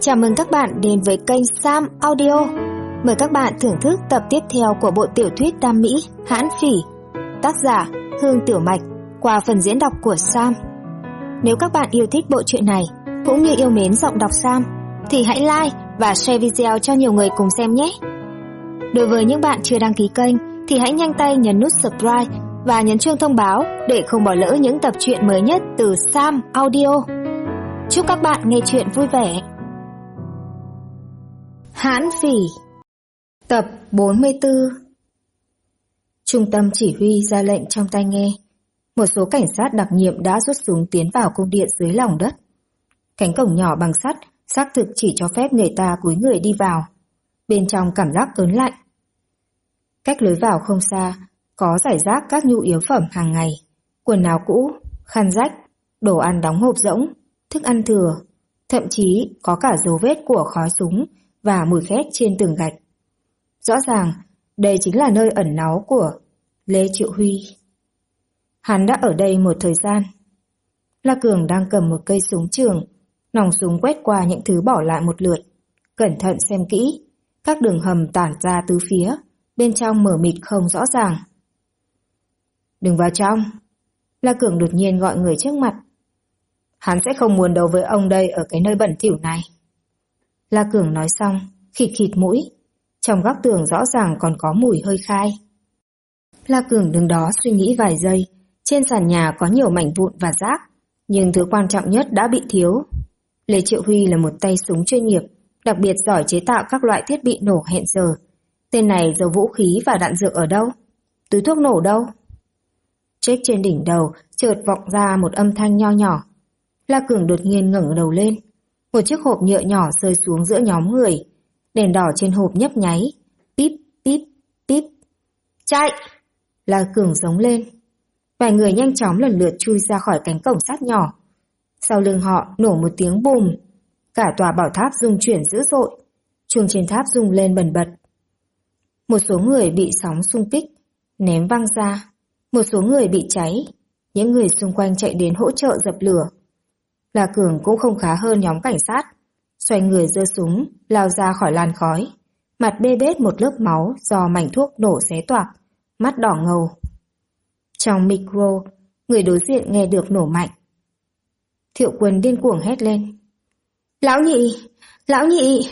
Chào mừng các bạn đến với kênh Sam Audio. Mời các bạn thưởng thức tập tiếp theo của bộ tiểu thuyết Đam Mỹ Hãn Phỉ, tác giả Hương Tiểu Mạch, qua phần diễn đọc của Sam. Nếu các bạn yêu thích bộ truyện này cũng như yêu mến giọng đọc Sam thì hãy like và share video cho nhiều người cùng xem nhé. Đối với những bạn chưa đăng ký kênh thì hãy nhanh tay nhấn nút subscribe và nhấn chuông thông báo để không bỏ lỡ những tập truyện mới nhất từ Sam Audio. Chúc các bạn nghe truyện vui vẻ. Hãn Phỉ, tập 44. Trung tâm chỉ huy ra lệnh trong tai nghe. Một số cảnh sát đặc nhiệm đã rút súng tiến vào cung điện dưới lòng đất. Cánh cổng nhỏ bằng sắt xác thực chỉ cho phép người ta cúi người đi vào. Bên trong cảm giác ớn lạnh. Cách lối vào không xa, có rải rác các nhu yếu phẩm hàng ngày, quần áo cũ, khăn rách, đồ ăn đóng hộp rỗng, thức ăn thừa, thậm chí có cả dấu vết của khói súng và mùi khét trên tường gạch. Rõ ràng, đây chính là nơi ẩn náu của Lê Triệu Huy. Hắn đã ở đây một thời gian. La Cường đang cầm một cây súng trường, nòng súng quét qua những thứ bỏ lại một lượt, cẩn thận xem kỹ, các đường hầm tản ra tứ phía, bên trong mờ mịt không rõ ràng. Đừng vào trong. La Cường đột nhiên gọi người trước mặt. Hắn sẽ không muốn đấu với ông đây ở cái nơi bẩn thỉu này. La Cường nói xong, khịt khịt mũi. Trong góc tường rõ ràng còn có mùi hơi khai. La Cường đứng đó suy nghĩ vài giây. Trên sàn nhà có nhiều mảnh vụn và rác, nhưng thứ quan trọng nhất đã bị thiếu. Lê Triệu Huy là một tay súng chuyên nghiệp, đặc biệt giỏi chế tạo các loại thiết bị nổ hẹn giờ. Tên này giấu vũ khí và đạn dược ở đâu? Túi thuốc nổ đâu? Check trên đỉnh đầu chợt vọng ra một âm thanh nho nhỏ. La Cường đột nhiên ngẩng đầu lên. Một chiếc hộp nhựa nhỏ rơi xuống giữa nhóm người. Đèn đỏ trên hộp nhấp nháy. Píp, píp, píp. Chạy! La Cường giống lên. Vài người nhanh chóng lần lượt chui ra khỏi cánh cổng sắt nhỏ. Sau lưng họ nổ một tiếng bùm. Cả tòa bảo tháp rung chuyển dữ dội. Chuông trên tháp rung lên bần bật. Một số người bị sóng xung kích, ném văng ra. Một số người bị cháy. Những người xung quanh chạy đến hỗ trợ dập lửa. La Cường cũng không khá hơn nhóm cảnh sát. Xoay người giơ súng, lao ra khỏi làn khói. Mặt bê bết một lớp máu do mảnh thuốc nổ xé toạc, mắt đỏ ngầu. Trong micro, người đối diện nghe được nổ mạnh. Thiệu Quân điên cuồng hét lên. Lão nhị! Lão nhị!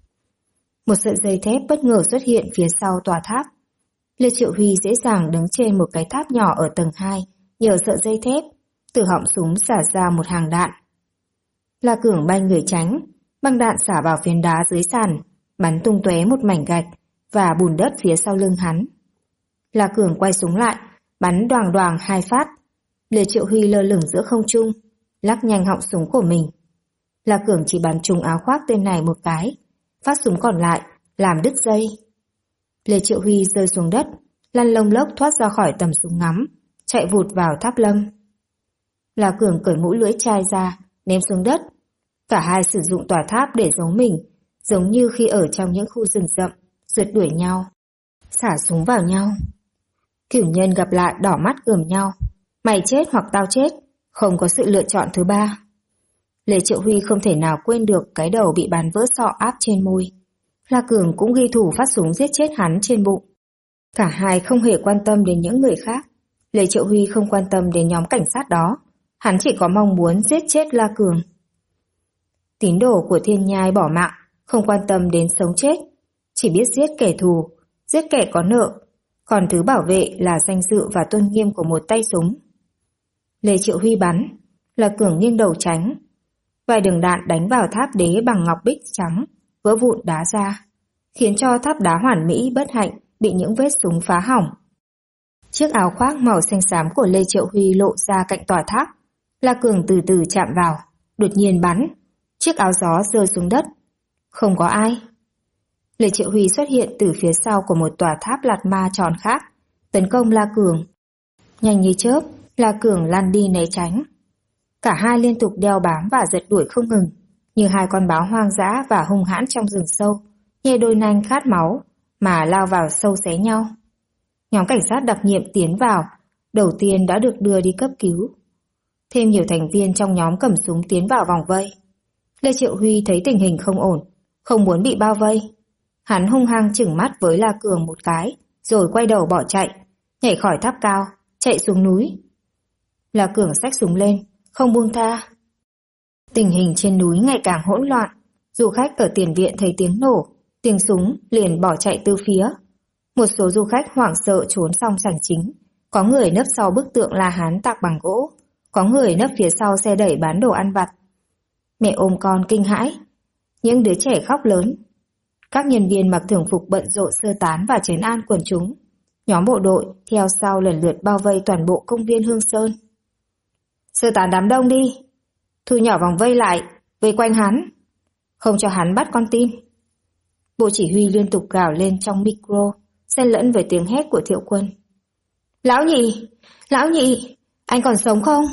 Một sợi dây thép bất ngờ xuất hiện phía sau tòa tháp. Lê Triệu Huy dễ dàng đứng trên một cái tháp nhỏ ở tầng 2, nhờ sợi dây thép, từ họng súng xả ra một hàng đạn. La Cường bay người tránh, băng đạn xả vào phiến đá dưới sàn, bắn tung tóe một mảnh gạch và bùn đất phía sau lưng hắn. La Cường quay súng lại, bắn đoàng đoàng 2 phát. Lê Triệu Huy lơ lửng giữa không trung, lắc nhanh họng súng của mình. La Cường chỉ bắn trúng áo khoác tên này một cái, phát súng còn lại làm đứt dây. Lê Triệu Huy rơi xuống đất, lăn lông lốc thoát ra khỏi tầm súng ngắm, chạy vụt vào tháp lâm. La Cường cởi mũ lưỡi chai ra, ném xuống đất. Cả hai sử dụng tòa tháp để giấu mình, giống như khi ở trong những khu rừng rậm, rượt đuổi nhau, xả súng vào nhau. Cửu nhân gặp lại đỏ mắt gườm nhau. Mày chết hoặc tao chết, không có sự lựa chọn thứ ba. Lê Triệu Huy không thể nào quên được cái đầu bị bắn vỡ sọ áp trên môi. La Cường cũng ghi thủ phát súng giết chết hắn trên bụng. Cả hai không hề quan tâm đến những người khác. Lê Triệu Huy không quan tâm đến nhóm cảnh sát đó. Hắn chỉ có mong muốn giết chết La Cường. Tín đồ của Thiên Nhai bỏ mạng, không quan tâm đến sống chết. Chỉ biết giết kẻ thù, giết kẻ có nợ. Còn thứ bảo vệ là danh dự và tôn nghiêm của một tay súng. Lê Triệu Huy bắn, La Cường nghiêng đầu tránh. Vài đường đạn đánh vào tháp đế bằng ngọc bích trắng, vỡ vụn đá ra, khiến cho tháp đá hoàn mỹ bất hạnh bị những vết súng phá hỏng. Chiếc áo khoác màu xanh xám của Lê Triệu Huy lộ ra cạnh tòa tháp. La Cường từ từ chạm vào, đột nhiên bắn. Chiếc áo gió rơi xuống đất. Không có ai. Lê Triệu Huy xuất hiện từ phía sau của một tòa tháp lạt ma tròn khác, tấn công La Cường. Nhanh như chớp, La Cường lăn đi né tránh. Cả hai liên tục đeo bám và giật đuổi không ngừng, như hai con báo hoang dã và hung hãn trong rừng sâu, nhè đôi nanh khát máu mà lao vào sâu xé nhau. Nhóm cảnh sát đặc nhiệm tiến vào, đầu tiên đã được đưa đi cấp cứu. Thêm nhiều thành viên trong nhóm cầm súng tiến vào vòng vây. Lê Triệu Huy thấy tình hình không ổn, không muốn bị bao vây. Hắn hung hăng chừng mắt với La Cường một cái, rồi quay đầu bỏ chạy, nhảy khỏi tháp cao, chạy xuống núi. La Cường xách súng lên, không buông tha. Tình hình trên núi ngày càng hỗn loạn, du khách ở tiền viện thấy tiếng nổ, tiếng súng liền bỏ chạy từ phía. Một số du khách hoảng sợ trốn xong sảnh chính, có người nấp sau bức tượng La Hán tạc bằng gỗ, có người nấp phía sau xe đẩy bán đồ ăn vặt. Mẹ ôm con kinh hãi, những đứa trẻ khóc lớn. Các nhân viên mặc thường phục bận rộn sơ tán và trấn an quần chúng. Nhóm bộ đội theo sau lần lượt bao vây toàn bộ công viên Hương Sơn. Sơ tán đám đông đi, thu nhỏ vòng vây lại, vây quanh hắn, không cho hắn bắt con tin. Bộ chỉ huy liên tục gào lên trong micro, xen lẫn với tiếng hét của Thiệu Quân. Lão nhị, anh còn sống không?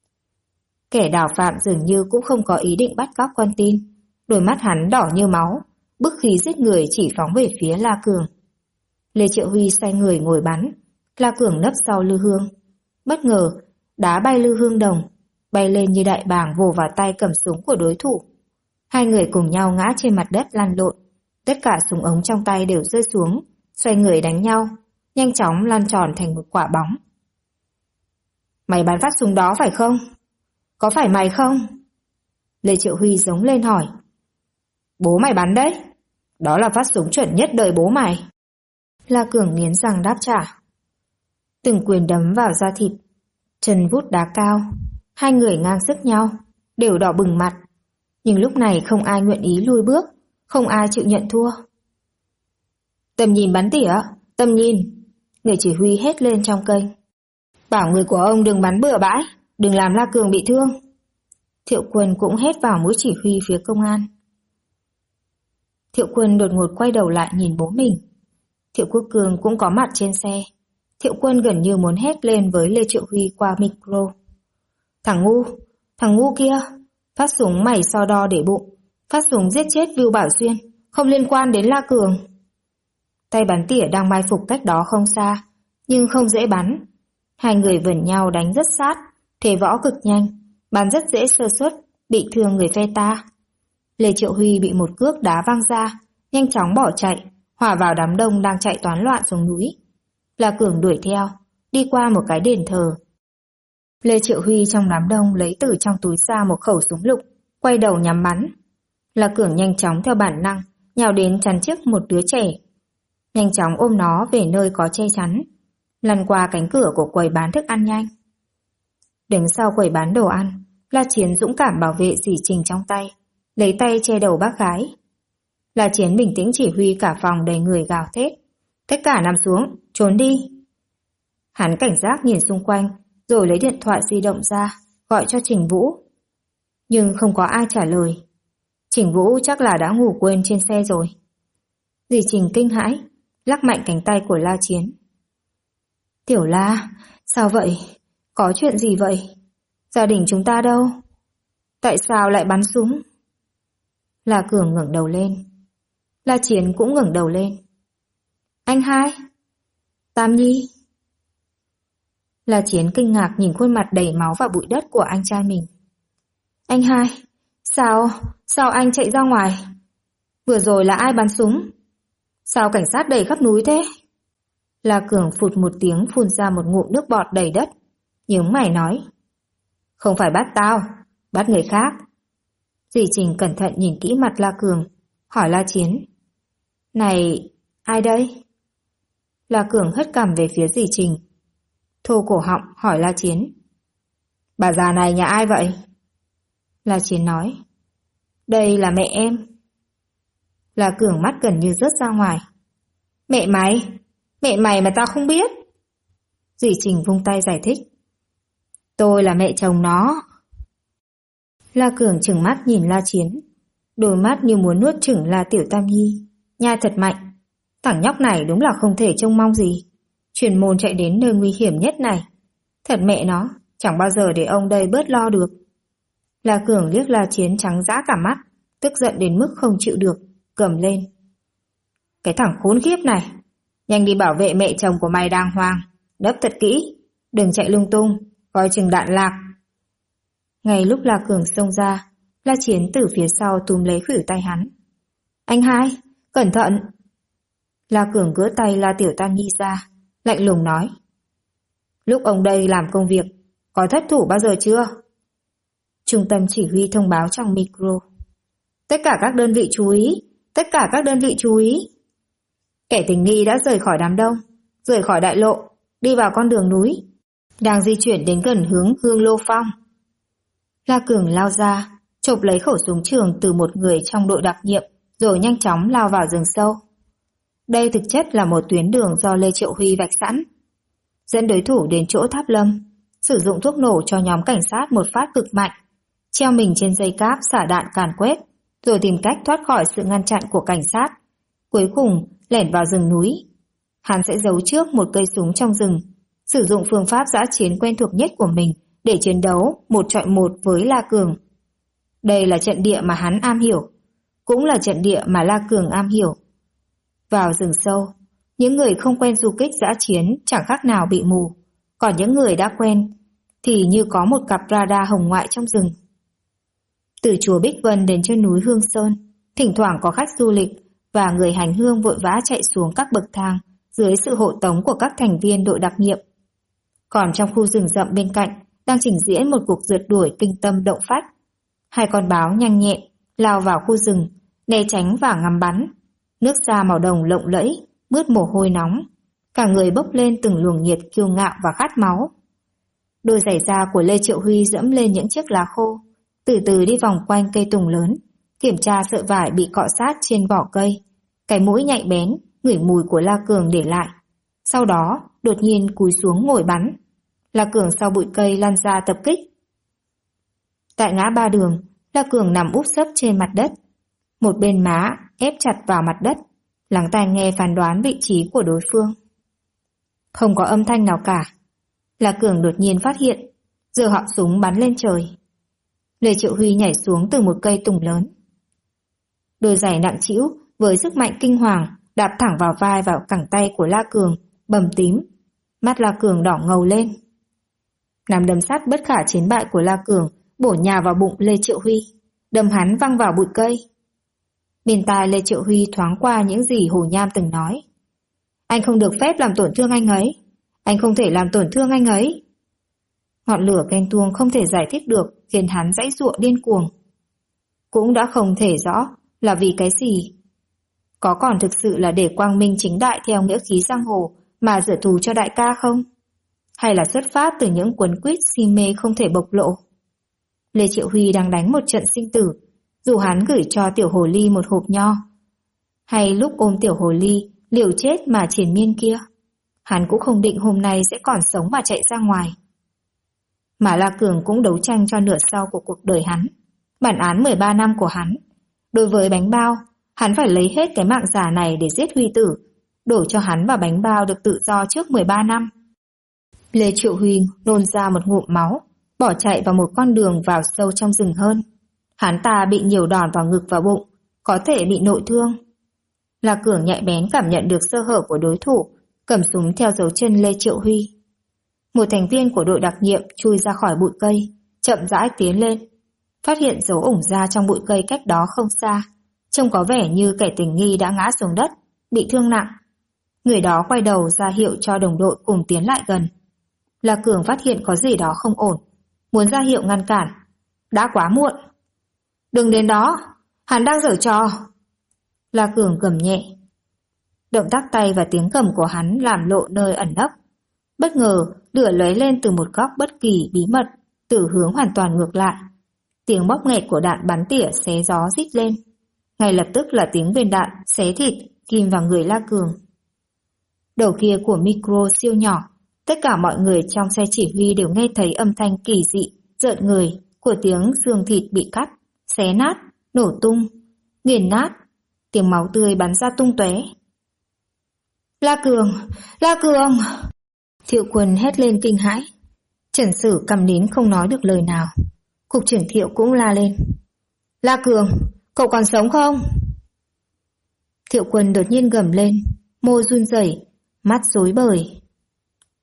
Kẻ đào phạm dường như cũng không có ý định bắt cóc con tin. Đôi mắt hắn đỏ như máu, bức khí giết người chỉ phóng về phía La Cường. Lê Triệu Huy xoay người ngồi bắn, La Cường nấp sau lư hương. Bất ngờ, đá bay lư hương đồng, bay lên như đại bàng vồ vào tay cầm súng của đối thủ. Hai người cùng nhau ngã trên mặt đất lăn lộn, tất cả súng ống trong tay đều rơi xuống, xoay người đánh nhau, nhanh chóng lan tròn thành một quả bóng. Mày bắn phát súng đó phải không? Có phải mày không? Lê Triệu Huy giống lên hỏi. Bố mày bắn đấy, đó là phát súng chuẩn nhất đời bố mày. La Cường nghiến răng đáp trả. Từng quyền đấm vào da thịt, chân vút đá cao, hai người ngang sức nhau, đều đỏ bừng mặt. Nhưng lúc này không ai nguyện ý lui bước, không ai chịu nhận thua. Tầm nhìn bắn tỉa, tầm nhìn, người chỉ huy hét lên trong kênh. Bảo người của ông đừng bắn bừa bãi, đừng làm La Cường bị thương. Thiệu Quân cũng hét vào mũi chỉ huy phía công an. Thiệu Quân đột ngột quay đầu lại nhìn bố mình. Thiệu Quốc Cường cũng có mặt trên xe. Thiệu Quân gần như muốn hét lên với Lê Triệu Huy qua micro. Thằng ngu kia, phát súng mày so đo để bụng, phát súng giết chết Vưu Bảo Xuyên, không liên quan đến La Cường. Tay bắn tỉa đang mai phục cách đó không xa, nhưng không dễ bắn. Hai người vẩn nhau đánh rất sát, thế võ cực nhanh, bắn rất dễ sơ suất, bị thương người phe ta. Lê Triệu Huy bị một cước đá văng ra, nhanh chóng bỏ chạy, hòa vào đám đông đang chạy toán loạn xuống núi. La Cường đuổi theo, đi qua một cái đền thờ. Lê Triệu Huy trong đám đông lấy từ trong túi ra một khẩu súng lục, quay đầu nhắm bắn. La Cường nhanh chóng theo bản năng, nhào đến chắn trước một đứa trẻ. Nhanh chóng ôm nó về nơi có che chắn, lăn qua cánh cửa của quầy bán thức ăn nhanh. Đứng sau quầy bán đồ ăn, La Chiến dũng cảm bảo vệ dì Trình trong tay, lấy tay che đầu bác gái. La Chiến bình tĩnh chỉ huy cả phòng đầy người gào thét. Tất cả nằm xuống, trốn đi. Hắn cảnh giác nhìn xung quanh, rồi lấy điện thoại di động ra, gọi cho Trình Vũ. Nhưng không có ai trả lời. Trình Vũ chắc là đã ngủ quên trên xe rồi. Dì Trình kinh hãi, lắc mạnh cánh tay của La Chiến. Tiểu La, sao vậy? Có chuyện gì vậy? Gia đình chúng ta đâu? Tại sao lại bắn súng? La Cường ngẩng đầu lên. La Chiến cũng ngẩng đầu lên. Anh hai? Tam Nhi? La Chiến kinh ngạc nhìn khuôn mặt đầy máu và bụi đất của anh trai mình. Anh hai, sao anh chạy ra ngoài? Vừa rồi là ai bắn súng? Sao cảnh sát đầy khắp núi thế? La Cường phụt một tiếng phun ra một ngụm nước bọt đầy đất, nhướng mày nói. Không phải bắt tao, bắt người khác. Dì Trình cẩn thận nhìn kỹ mặt La Cường, hỏi La Chiến. Này, ai đây? La Cường hất cằm về phía dì Trình, thô cổ họng hỏi La Chiến. Bà già này nhà ai vậy? La Chiến nói. Đây là mẹ em. La Cường mắt gần như rớt ra ngoài. Mẹ mày mà tao không biết. Dì Trình vung tay giải thích. Tôi là mẹ chồng nó. La Cường trừng mắt nhìn La Chiến, đôi mắt như muốn nuốt chửng La Tiểu Tam Nhi, nhai thật mạnh. Thằng nhóc này đúng là không thể trông mong gì, chuyên môn chạy đến nơi nguy hiểm nhất này. Thật mẹ nó, chẳng bao giờ để ông đây bớt lo được. La Cường liếc La Chiến trắng dã cả mắt, tức giận đến mức không chịu được, gầm lên. Cái thằng khốn khiếp này, nhanh đi bảo vệ mẹ chồng của mày đàng hoàng, đấp thật kỹ, đừng chạy lung tung, coi chừng đạn lạc. Ngay lúc La Cường xông ra, La Chiến từ phía sau túm lấy khuỷu tay hắn. Anh hai, cẩn thận! La Cường gỡ tay La Tiểu Tam Nhi ra, lạnh lùng nói. Lúc ông đây làm công việc, có thất thủ bao giờ chưa? Trung tâm chỉ huy thông báo trong micro. Tất cả các đơn vị chú ý, tất cả các đơn vị chú ý. Kẻ tình nghi đã rời khỏi đám đông, rời khỏi đại lộ, đi vào con đường núi, đang di chuyển đến gần hướng Hương Lô Phong. La Cường lao ra, chộp lấy khẩu súng trường từ một người trong đội đặc nhiệm, rồi nhanh chóng lao vào rừng sâu. Đây thực chất là một tuyến đường do Lê Triệu Huy vạch sẵn. Dẫn đối thủ đến chỗ Tháp Lâm, sử dụng thuốc nổ cho nhóm cảnh sát một phát cực mạnh, treo mình trên dây cáp xả đạn càn quét, rồi tìm cách thoát khỏi sự ngăn chặn của cảnh sát. Cuối cùng, lẻn vào rừng núi. Hắn sẽ giấu trước một cây súng trong rừng, sử dụng phương pháp dã chiến quen thuộc nhất của mình để chiến đấu 1-1 với La Cường. Đây là trận địa mà hắn am hiểu, cũng là trận địa mà La Cường am hiểu. Vào rừng sâu, những người không quen du kích dã chiến chẳng khác nào bị mù, còn những người đã quen thì như có một cặp radar hồng ngoại trong rừng. Từ chùa Bích Vân đến chân núi Hương Sơn, thỉnh thoảng có khách du lịch và người hành hương vội vã chạy xuống các bậc thang dưới sự hộ tống của các thành viên đội đặc nhiệm. Còn trong khu rừng rậm bên cạnh đang trình diễn một cuộc rượt đuổi kinh tâm động phách. Hai con báo nhanh nhẹn lao vào khu rừng, né tránh và ngắm bắn. Nước da màu đồng lộng lẫy, mướt mồ hôi nóng, cả người bốc lên từng luồng nhiệt kiêu ngạo và khát máu. Đôi giày da của Lê Triệu Huy dẫm lên những chiếc lá khô, từ từ đi vòng quanh cây tùng lớn, kiểm tra sợi vải bị cọ sát trên vỏ cây, cái mũi nhạy bén ngửi mùi của La Cường để lại. Sau đó đột nhiên cúi xuống ngồi bắn. La Cường sau bụi cây lăn ra tập kích. Tại ngã ba đường, La Cường nằm úp sấp trên mặt đất, một bên má ép chặt vào mặt đất, lắng tai nghe phán đoán vị trí của đối phương. Không có âm thanh nào cả. La Cường đột nhiên phát hiện, giơ họng súng bắn lên trời. Lê Triệu Huy nhảy xuống từ một cây tùng lớn. Đôi giày nặng trĩu với sức mạnh kinh hoàng đạp thẳng vào vai và cẳng tay của La Cường, bầm tím. Mắt La Cường đỏ ngầu lên. Nắm đấm sắt bất khả chiến bại của La Cường bổ nhào vào bụng Lê Triệu Huy, đâm hắn văng vào bụi cây. Bên tai Lê Triệu Huy thoáng qua những gì Hồ Nham từng nói. Anh không được phép làm tổn thương anh ấy. Anh không thể làm tổn thương anh ấy. Ngọn lửa ghen tuông không thể giải thích được khiến hắn giãy giụa điên cuồng. Cũng đã không thể rõ là vì cái gì. Có còn thực sự là để quang minh chính đại theo nghĩa khí giang hồ mà rửa thù cho đại ca không? Hay là xuất phát từ những quấn quýt si mê không thể bộc lộ? Lê Triệu Huy đang đánh một trận sinh tử, dù hắn gửi cho tiểu hồ ly một hộp nho. Hay lúc ôm tiểu hồ ly liều chết mà triền miên kia, hắn cũng không định hôm nay sẽ còn sống mà chạy ra ngoài. Mà La Cường cũng đấu tranh cho nửa sau của cuộc đời hắn, bản án 13 năm của hắn. Đối với bánh bao, hắn phải lấy hết cái mạng già này để giết Huy tử, đổ cho hắn và bánh bao được tự do trước 13 năm. Lê Triệu Huy nôn ra một ngụm máu, bỏ chạy vào một con đường vào sâu trong rừng hơn. Hắn ta bị nhiều đòn vào ngực và bụng, có thể bị nội thương. La Cường nhạy bén cảm nhận được sơ hở của đối thủ, cầm súng theo dấu chân Lê Triệu Huy. Một thành viên của đội đặc nhiệm chui ra khỏi bụi cây, chậm rãi tiến lên, phát hiện dấu ủng da trong bụi cây cách đó không xa, trông có vẻ như kẻ tình nghi đã ngã xuống đất, bị thương nặng. Người đó quay đầu ra hiệu cho đồng đội cùng tiến lại gần. La Cường phát hiện có gì đó không ổn, muốn ra hiệu ngăn cản. Đã quá muộn. Đừng đến đó, hắn đang giở trò. La Cường gầm nhẹ. Động tác tay và tiếng gầm của hắn làm lộ nơi ẩn nấp. Bất ngờ, lửa lấy lên từ một góc bất kỳ bí mật, từ hướng hoàn toàn ngược lại. Tiếng bóp nghẹt của đạn bắn tỉa xé gió rít lên. Ngay lập tức là tiếng viên đạn xé thịt ghim vào người La Cường. Đầu kia của micro siêu nhỏ, tất cả mọi người trong xe chỉ huy đều nghe thấy âm thanh kỳ dị, rợn người của tiếng xương thịt bị cắt, xé nát, nổ tung, nghiền nát, tiếng máu tươi bắn ra tung tóe. La Cường! La Cường! Thiệu Quân hét lên kinh hãi. Trần Sử câm nín không nói được lời nào. Cục trưởng Thiệu cũng la lên. La Cường! Cậu còn sống không? Thiệu Quân đột nhiên gầm lên, môi run rẩy, mắt rối bời.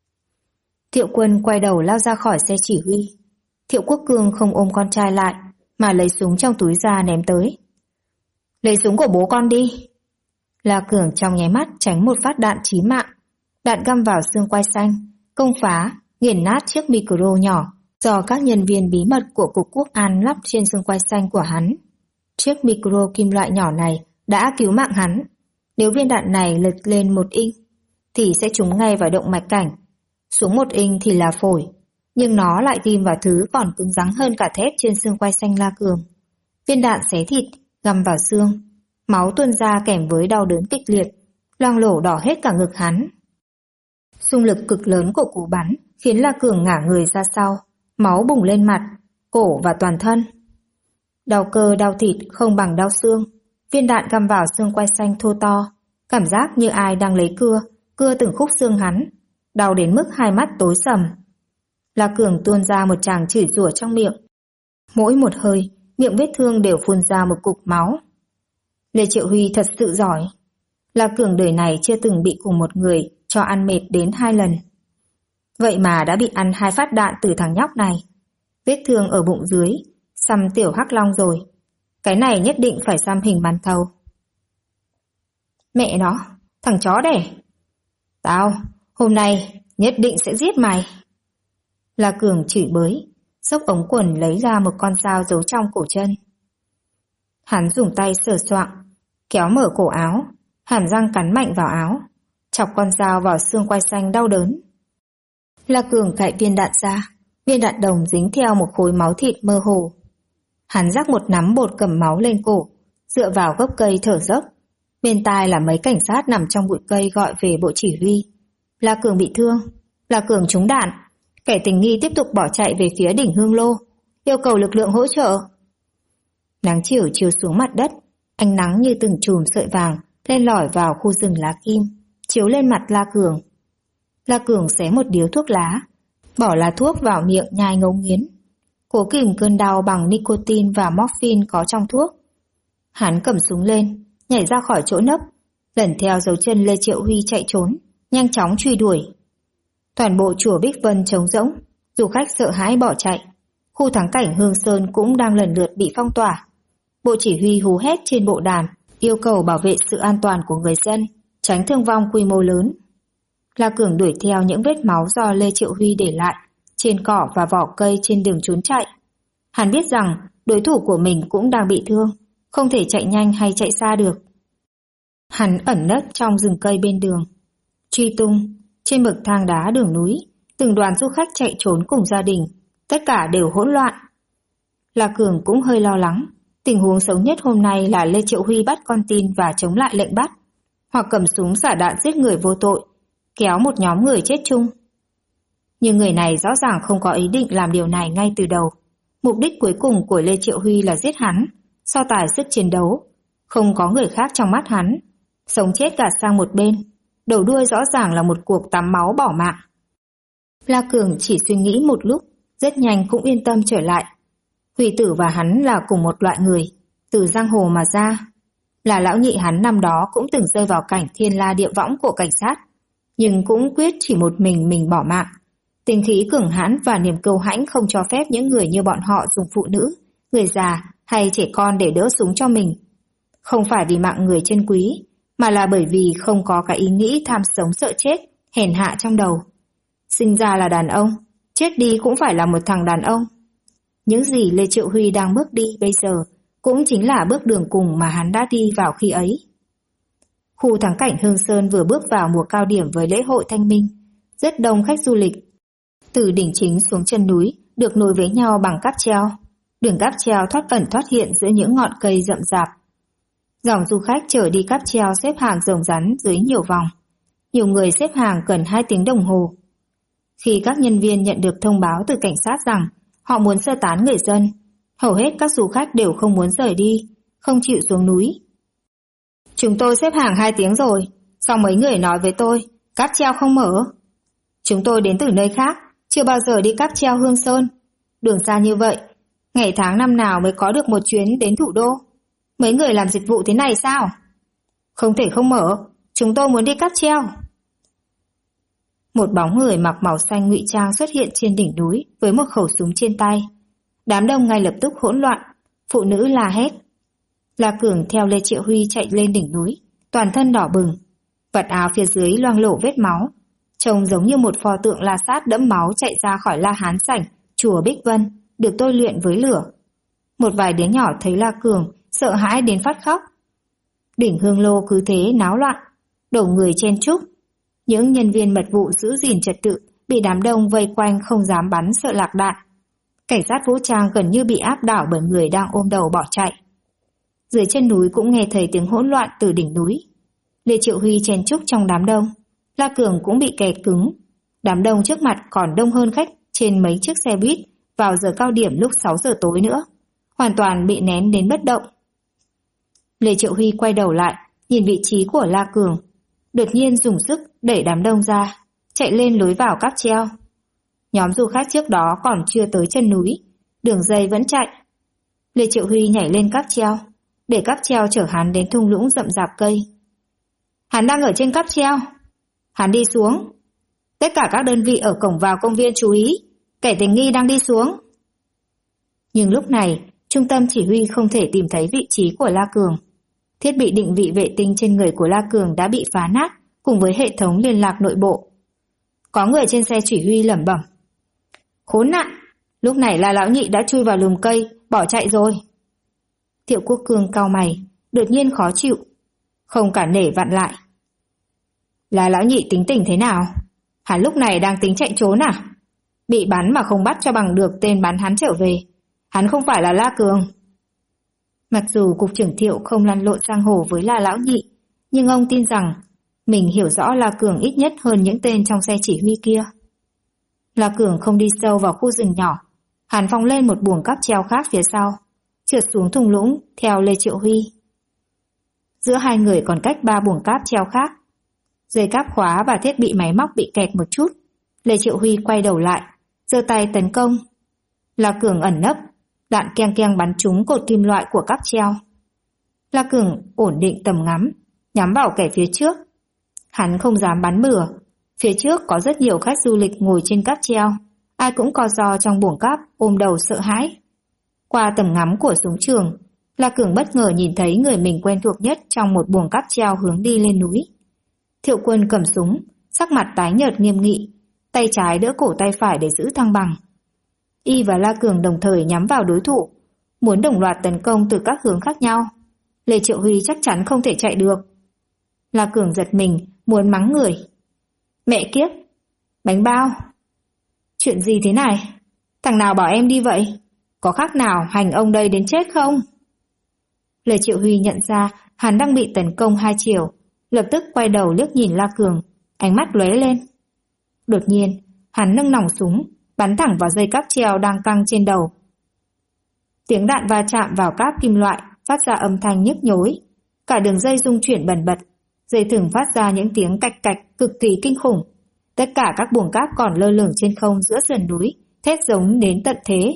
Thiệu Quân quay đầu lao ra khỏi xe chỉ huy. Thiệu Quốc Cương không ôm con trai lại, mà lấy súng trong túi ra ném tới. Lấy súng của bố con đi. La Cường trong nháy mắt tránh một phát đạn chí mạng. Đạn găm vào xương quai xanh, công phá, nghiền nát chiếc micro nhỏ do các nhân viên bí mật của Cục Quốc an lắp trên xương quai xanh của hắn. Chiếc micro kim loại nhỏ này đã cứu mạng hắn. Nếu viên đạn này lệch lên 1 inch thì sẽ trúng ngay vào động mạch cảnh. Xuống 1 inch thì là phổi, nhưng nó lại ghim vào thứ còn cứng rắn hơn cả thép trên xương quai xanh La Cường. Viên đạn xé thịt, găm vào xương. Máu tuôn ra kèm với đau đớn kịch liệt, loang lổ đỏ hết cả ngực hắn. Xung lực cực lớn của cú bắn khiến La Cường ngả người ra sau, máu bùng lên mặt, cổ và toàn thân. Đau cơ đau thịt không bằng đau xương. Viên đạn găm vào xương quai xanh thô to, cảm giác như ai đang lấy cưa từng khúc xương hắn, đau đến mức hai mắt tối sầm. La Cường tuôn ra một tràng chửi rủa trong miệng. Mỗi một hơi, miệng vết thương đều phun ra một cục máu. Lê Triệu Huy thật sự giỏi. La Cường đời này chưa từng bị cùng một người cho ăn mệt đến 2 lần. Vậy mà đã bị ăn 2 phát đạn từ thằng nhóc này. Vết thương ở bụng dưới, xăm tiểu hắc long rồi. Cái này nhất định phải xăm hình màn thầu. Mẹ nó, thằng chó đẻ. Tao, hôm nay nhất định sẽ giết mày. La Cường chửi bới, xốc ống quần lấy ra một con dao giấu trong cổ chân. Hắn dùng tay sờ soạng, kéo mở cổ áo, hàm răng cắn mạnh vào áo, chọc con dao vào xương quai xanh đau đớn. La Cường cạy viên đạn ra, viên đạn đồng dính theo một khối máu thịt mơ hồ. Hắn rắc một nắm bột cầm máu lên cổ, dựa vào gốc cây thở dốc. Bên tai là mấy cảnh sát nằm trong bụi cây gọi về bộ chỉ huy. La Cường bị thương, La Cường trúng đạn. Kẻ tình nghi tiếp tục bỏ chạy về phía đỉnh Hương Lô, yêu cầu lực lượng hỗ trợ. Nắng chiều chiếu xuống mặt đất, ánh nắng như từng chùm sợi vàng len lỏi vào khu rừng lá kim, chiếu lên mặt La Cường. La Cường xé một điếu thuốc lá, bỏ lá thuốc vào miệng nhai ngấu nghiến, cố kìm cơn đau bằng nicotine và morphine có trong thuốc. Hắn cầm súng lên, nhảy ra khỏi chỗ nấp, lần theo dấu chân Lê Triệu Huy chạy trốn, nhanh chóng truy đuổi. Toàn bộ chùa Bích Vân trống rỗng, du khách sợ hãi bỏ chạy. Khu thắng cảnh Hương Sơn cũng đang lần lượt bị phong tỏa. Bộ chỉ huy hú hét trên bộ đàm, yêu cầu bảo vệ sự an toàn của người dân, tránh thương vong quy mô lớn. La Cường đuổi theo những vết máu do Lê Triệu Huy để lại trên cỏ và vỏ cây trên đường trốn chạy. Hắn biết rằng đối thủ của mình cũng đang bị thương, không thể chạy nhanh hay chạy xa được. Hắn ẩn nấp trong rừng cây bên đường, truy tung. Trên bậc thang đá đường núi, từng đoàn du khách chạy trốn cùng gia đình, tất cả đều hỗn loạn. La Cường cũng hơi lo lắng, tình huống xấu nhất hôm nay là Lê Triệu Huy bắt con tin và chống lại lệnh bắt, hoặc cầm súng xả đạn giết người vô tội, kéo một nhóm người chết chung. Nhưng người này rõ ràng không có ý định làm điều này ngay từ đầu. Mục đích cuối cùng của Lê Triệu Huy là giết hắn, so tài sức chiến đấu, không có người khác trong mắt hắn, sống chết gạt sang một bên. Đầu đuôi rõ ràng là một cuộc tắm máu bỏ mạng. La Cường chỉ suy nghĩ một lúc, rất nhanh cũng yên tâm trở lại. Huy Tử và hắn là cùng một loại người, từ giang hồ mà ra. Là lão nhị hắn năm đó cũng từng rơi vào cảnh thiên la địa võng của cảnh sát, nhưng cũng quyết chỉ một mình bỏ mạng. Tính khí cường hãn và niềm kiêu hãnh không cho phép những người như bọn họ dùng phụ nữ, người già hay trẻ con để đỡ súng cho mình. Không phải vì mạng người chân quý, mà là bởi vì không có cái ý nghĩ tham sống sợ chết, hèn hạ trong đầu. Sinh ra là đàn ông, chết đi cũng phải là một thằng đàn ông. Những gì Lê Triệu Huy đang bước đi bây giờ cũng chính là bước đường cùng mà hắn đã đi vào khi ấy. Khu thắng cảnh Hương Sơn vừa bước vào mùa cao điểm với lễ hội Thanh Minh, rất đông khách du lịch. Từ đỉnh chính xuống chân núi được nối với nhau bằng cáp treo. Đường cáp treo thoát ẩn thoát hiện giữa những ngọn cây rậm rạp. Dòng du khách chở đi cáp treo xếp hàng rồng rắn dưới nhiều vòng. Nhiều người xếp hàng gần 2 tiếng đồng hồ. Khi các nhân viên nhận được thông báo từ cảnh sát rằng họ muốn sơ tán người dân, hầu hết các du khách đều không muốn rời đi, không chịu xuống núi. Chúng tôi xếp hàng 2 tiếng rồi, xong mấy người nói với tôi, cáp treo không mở. Chúng tôi đến từ nơi khác, chưa bao giờ đi cáp treo Hương Sơn. Đường xa như vậy, ngày tháng năm nào mới có được một chuyến đến thủ đô? Mấy người làm dịch vụ thế này sao? Không thể không mở, chúng tôi muốn đi cáp treo. Một bóng người mặc màu xanh ngụy trang xuất hiện trên đỉnh núi với một khẩu súng trên tay. Đám đông ngay lập tức hỗn loạn, Phụ nữ la hét. La Cường theo Lê Triệu Huy chạy lên đỉnh núi, toàn thân đỏ bừng, vật áo phía dưới loang lổ vết máu, trông giống như một pho tượng La Sát đẫm máu chạy ra khỏi La Hán sảnh chùa Bích Vân, được tôi luyện với lửa. Một vài đứa nhỏ thấy La Cường sợ hãi đến phát khóc. Đỉnh Hương Lô cứ thế náo loạn, đổ người chen chúc. Những nhân viên mật vụ giữ gìn trật tự bị đám đông vây quanh không dám bắn sợ lạc đạn. Cảnh sát vũ trang gần như bị áp đảo bởi người đang ôm đầu bỏ chạy. Dưới chân núi cũng nghe thấy tiếng hỗn loạn từ đỉnh núi. Lê Triệu Huy chen chúc trong đám đông, La Cường cũng bị kẹt cứng. Đám đông trước mặt còn đông hơn khách trên mấy chiếc xe buýt vào giờ cao điểm lúc 6 giờ tối nữa, hoàn toàn bị nén đến bất động. Lê Triệu Huy quay đầu lại, nhìn vị trí của La Cường, đột nhiên dùng sức đẩy đám đông ra, chạy lên lối vào cáp treo. Nhóm du khách trước đó còn chưa tới chân núi, đường dây vẫn chạy. Lê Triệu Huy nhảy lên cáp treo, để cáp treo chở hắn đến thung lũng rậm rạp cây. Hắn đang ở trên cáp treo. Hắn đi xuống. Tất cả các đơn vị ở cổng vào công viên chú ý, kẻ tình nghi đang đi xuống. Nhưng lúc này, trung tâm chỉ huy không thể tìm thấy vị trí của La Cường. Thiết bị định vị vệ tinh trên người của La Cường đã bị phá nát, cùng với hệ thống liên lạc nội bộ. Có người trên xe chỉ huy lẩm bẩm. Khốn nạn, lúc này La Lão Nhị đã chui vào lùm cây, bỏ chạy rồi. Thiệu Quốc Cương cau mày, đột nhiên khó chịu, không cả nể vặn lại. La Lão Nhị tính tình thế nào? Hắn lúc này đang tính chạy trốn à? Bị bắn mà không bắt cho bằng được tên bắn hắn trở về. Hắn không phải là La Cường. Mặc dù cục trưởng Thiệu không lăn lộn giang hồ với La Lão Nhị, nhưng ông tin rằng mình hiểu rõ La Cường ít nhất hơn những tên trong xe chỉ huy kia. La Cường không đi sâu vào khu rừng nhỏ, hắn phóng lên một buồng cáp treo khác phía sau, trượt xuống thung lũng theo Lê Triệu Huy. Giữa hai người còn cách 3 buồng cáp treo khác. Dây cáp khóa và thiết bị máy móc bị kẹt một chút. Lê Triệu Huy quay đầu lại, giơ tay tấn công. La Cường ẩn nấp, đạn keng keng bắn trúng cột kim loại của cáp treo. La Cường ổn định tầm ngắm, nhắm vào kẻ phía trước. Hắn không dám bắn bừa. Phía trước có rất nhiều khách du lịch ngồi trên cáp treo, ai cũng co ro trong buồng cáp ôm đầu sợ hãi. Qua tầm ngắm của súng trường, La Cường bất ngờ nhìn thấy người mình quen thuộc nhất trong một buồng cáp treo hướng đi lên núi. Thiệu Quân cầm súng, sắc mặt tái nhợt nghiêm nghị, tay trái đỡ cổ tay phải để giữ thăng bằng. Y và La Cường đồng thời nhắm vào đối thủ, muốn đồng loạt tấn công từ các hướng khác nhau. Lê Triệu Huy chắc chắn không thể chạy được. La Cường giật mình, muốn mắng người. Mẹ kiếp! Bánh bao! Chuyện gì thế này? Thằng nào bảo em đi vậy? Có khác nào hành ông đây đến chết không? Lê Triệu Huy nhận ra hắn đang bị tấn công hai chiều, lập tức quay đầu liếc nhìn La Cường, ánh mắt lóe lên. Đột nhiên, hắn nâng nòng súng, bắn thẳng vào dây cáp treo đang căng trên đầu. Tiếng đạn va chạm vào cáp kim loại phát ra âm thanh nhức nhối, cả đường dây rung chuyển bần bật, dây thừng phát ra những tiếng cạch cạch cực kỳ kinh khủng. Tất cả các buồng cáp còn lơ lửng trên không giữa sườn núi, thét giống đến tận thế.